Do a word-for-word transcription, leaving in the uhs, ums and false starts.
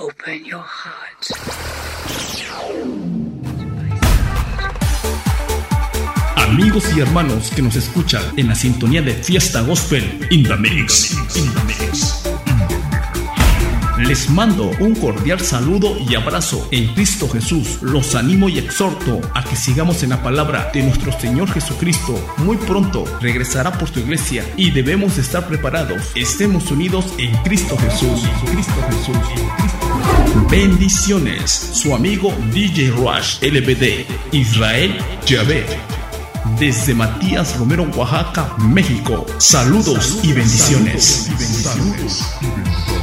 Open your heart. Amigos y hermanos que nos escuchan en la sintonía de Fiesta Gospel in the Mix, in the Mix. Les mando un cordial saludo y abrazo en Cristo Jesús. Los animo y exhorto a que sigamos en la palabra de nuestro Señor Jesucristo. Muy pronto regresará por su iglesia y debemos estar preparados. Estemos unidos en Cristo Jesús. Cristo Jesús. Bendiciones. Su amigo D J Rush L B D, Israel Javed, desde Matías Romero, Oaxaca, México. Saludos y bendiciones. Saludos y bendiciones.